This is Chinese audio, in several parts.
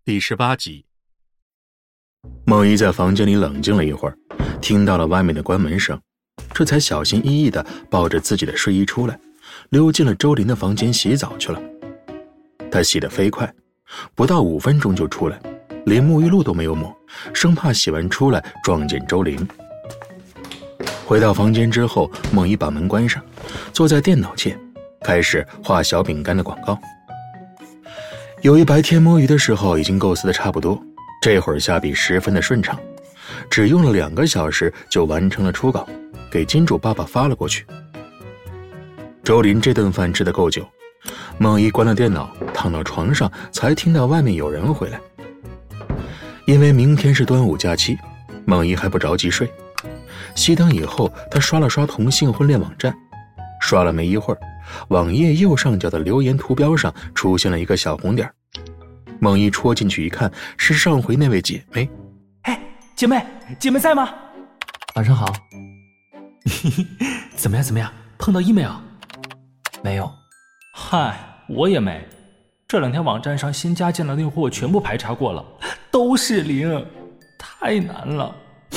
第18集。孟一在房间里冷静了一会儿，听到了外面的关门声，这才小心翼翼地抱着自己的睡衣出来，溜进了周林的房间洗澡去了。他洗得飞快，不到5分钟就出来，连沐浴露都没有抹，生怕洗完出来撞见周林。回到房间之后，孟一把门关上，坐在电脑前开始画小饼干的广告。由于白天摸鱼的时候已经构思的差不多，这会儿下笔十分的顺畅，只用了2个小时就完成了初稿，给金主爸爸发了过去。周林这顿饭吃得够久，孟一关了电脑，躺到床上才听到外面有人回来。因为明天是端午假期，孟一还不着急睡。熄灯以后，他刷了刷同性婚恋网站，刷了没一会儿，网页右上角的留言图标上出现了一个小红点。孟一戳进去一看，是上回那位姐妹。 哎，姐妹在吗？ 晚上好。 怎么样？碰到一没有？ 没有。 嗨，我也没。这2天网站上新加进来的用户我全部排查过了，都是0，太难了。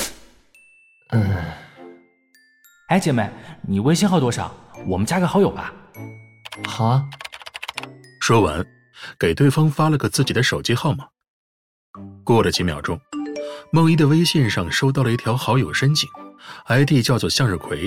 哎，姐妹，你微信号多少？我们加个好友吧。 好啊。 说完，给对方发了个自己的手机号码。过了几秒钟，孟一的微信上收到了一条好友申请， ID 叫做向日葵。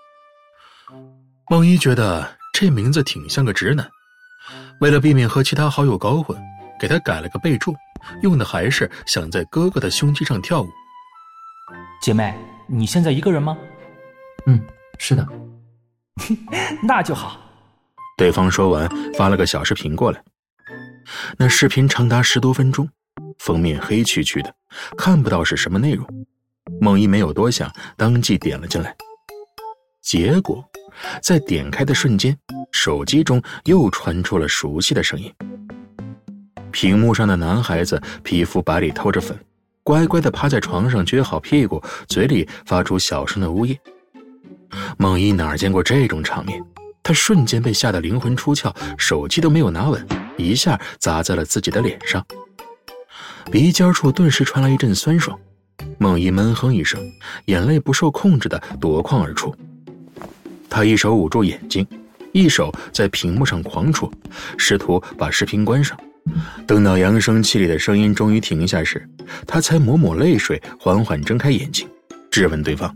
孟一觉得这名字挺像个直男，为了避免和其他好友搞混，给他改了个备注，用的还是想在哥哥的胸肌上跳舞。 姐妹，你现在一个人吗？ 是的。 那就好。 对方说完，发了个小视频过来。那视频长达10多分钟，封面黑黢黢的，看不到是什么内容。孟一没有多想，当即点了进来。结果在点开的瞬间，手机中又传出了熟悉的声音。屏幕上的男孩子皮肤白里透着粉，乖乖地趴在床上撅好屁股，嘴里发出小声的呜咽。孟一哪见过这种场面，他瞬间被吓得灵魂出窍，手机都没有拿稳，一下砸在了自己的脸上，鼻尖处顿时传来一阵酸爽。孟一闷哼一声，眼泪不受控制地夺眶而出。他一手捂住眼睛，一手在屏幕上狂戳，试图把视频关上。等到扬声器里的声音终于停下时，他才抹抹泪水，缓缓睁开眼睛，质问对方：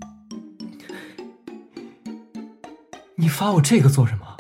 你发我这个做什么？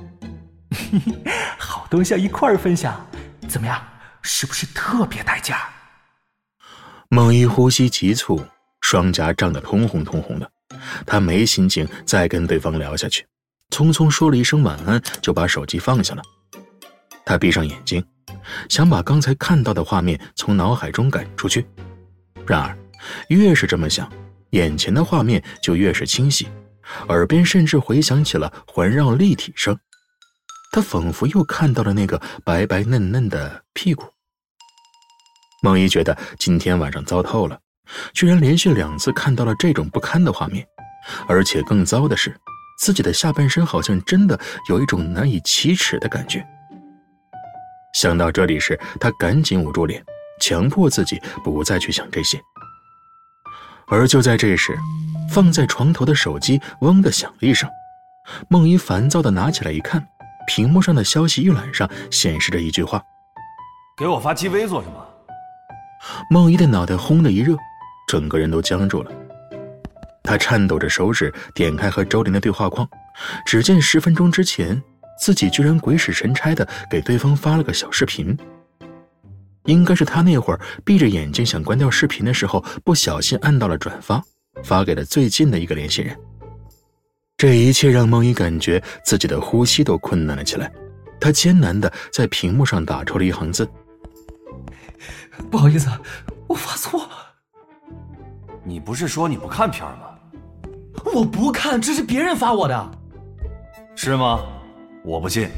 好东西要一块儿分享，怎么样？是不是特别带劲儿？ 孟一呼吸急促，双颊涨得通红通红的，他没心情再跟对方聊下去，匆匆说了一声晚安，就把手机放下了。他闭上眼睛，想把刚才看到的画面从脑海中赶出去，然而越是这么想，眼前的画面就越是清晰，耳边甚至回响起了环绕立体声。他仿佛又看到了那个白白嫩嫩的屁股。孟一觉得今天晚上糟透了，居然连续2次看到了这种不堪的画面，而且更糟的是，自己的下半身好像真的有一种难以启齿的感觉。想到这里时，他赶紧捂住脸，强迫自己不再去想这些。而就在这时，放在床头的手机嗡地响了一声，孟一烦躁地拿起来一看，屏幕上的消息预览上显示着一句话： 给我发鸡微做什么？ 孟一的脑袋轰的一热，整个人都僵住了。他颤抖着手指点开和周林的对话框，只见10分钟之前，自己居然鬼使神差的给对方发了个小视频。应该是他那会儿闭着眼睛想关掉视频的时候，不小心按到了转发，发给了最近的一个联系人。这一切让孟一感觉自己的呼吸都困难了起来，他艰难地在屏幕上打出了一行字： 不好意思，我发错了。 你不是说你不看片吗？ 我不看，这是别人发我的。 是吗？我不信。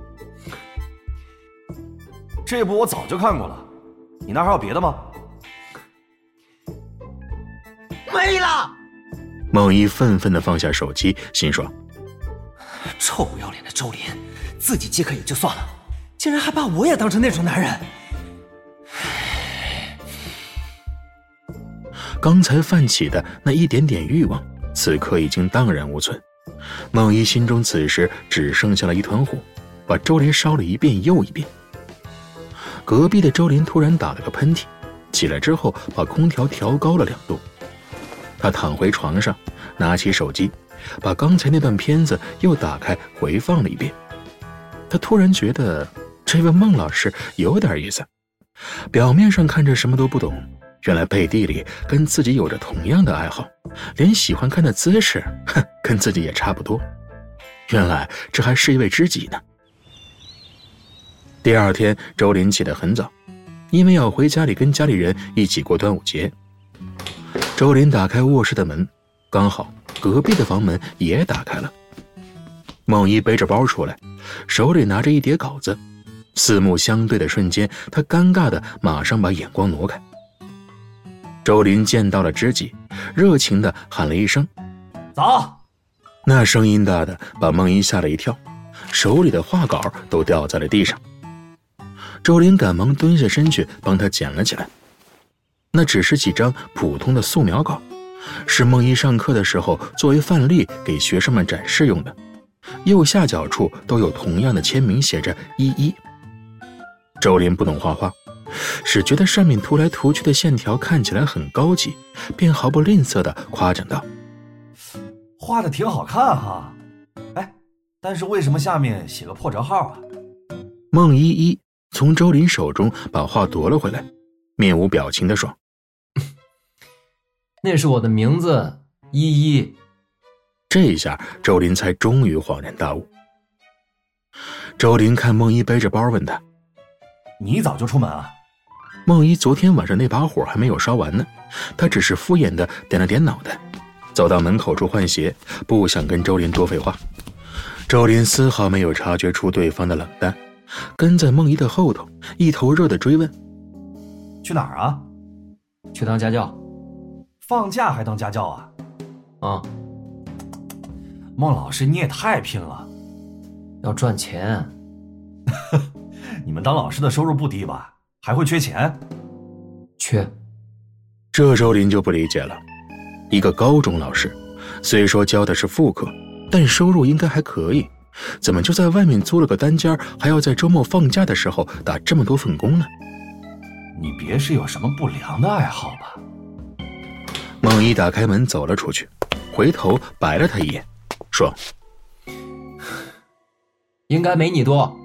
这部我早就看过了，你那还有别的吗？ 没了。 孟一愤愤地放下手机，心说： 臭不要脸的周林，自己饥渴也就算了，竟然还把我也当成那种男人。 刚才泛起的那一点点欲望，此刻已经荡然无存。孟一心中此时只剩下了一团火，把周林烧了一遍又一遍。隔壁的周林突然打了个喷嚏，起来之后把空调调高了2度。他躺回床上，拿起手机，把刚才那段片子又打开回放了一遍。他突然觉得这位孟老师有点意思，表面上看着什么都不懂，原来背地里跟自己有着同样的爱好，连喜欢看的姿势跟自己也差不多。原来这还是一位知己呢。第二天，周林起得很早，因为要回家里跟家里人一起过端午节。周林打开卧室的门，刚好隔壁的房门也打开了。孟一背着包出来，手里拿着一叠稿子，四目相对的瞬间，他尴尬的马上把眼光挪开。周林见到了知己，热情的喊了一声早。 那声音大的把孟一吓了一跳，手里的画稿都掉在了地上。周林赶忙蹲下身去帮他捡了起来。那只是几张普通的素描稿，是孟一上课的时候作为范例给学生们展示用的，右下角处都有同样的签名，写着11。周林不懂画画，只觉得上面涂来涂去的线条看起来很高级，便毫不吝啬地夸奖道： 画的挺好看哈，但是为什么下面写个破折号啊？ 孟一从周林手中把画夺了回来，面无表情地说： 那是我的名字，依依。 这一下周林才终于恍然大悟。周林看孟一背着包问他： 你早就出门啊？ 孟一昨天晚上那把火还没有烧完呢，他只是敷衍地点了点脑袋，走到门口处换鞋，不想跟周林多废话。周林丝毫没有察觉出对方的冷淡，跟在孟一的后头，一头热地追问： 去哪儿啊？ 去当家教。 放假还当家教啊？ 啊， 孟老师你也太拼了， 要赚钱。 你们当老师的收入不低吧？还会缺钱？ 缺。 这周林就不理解了，一个高中老师，虽说教的是副课，但收入应该还可以，怎么就在外面租了个单间，还要在周末放假的时候打这么多份工呢？ 你别是有什么不良的爱好吧？ 孟一打开门走了出去，回头白了他一眼，说： 应该没你多。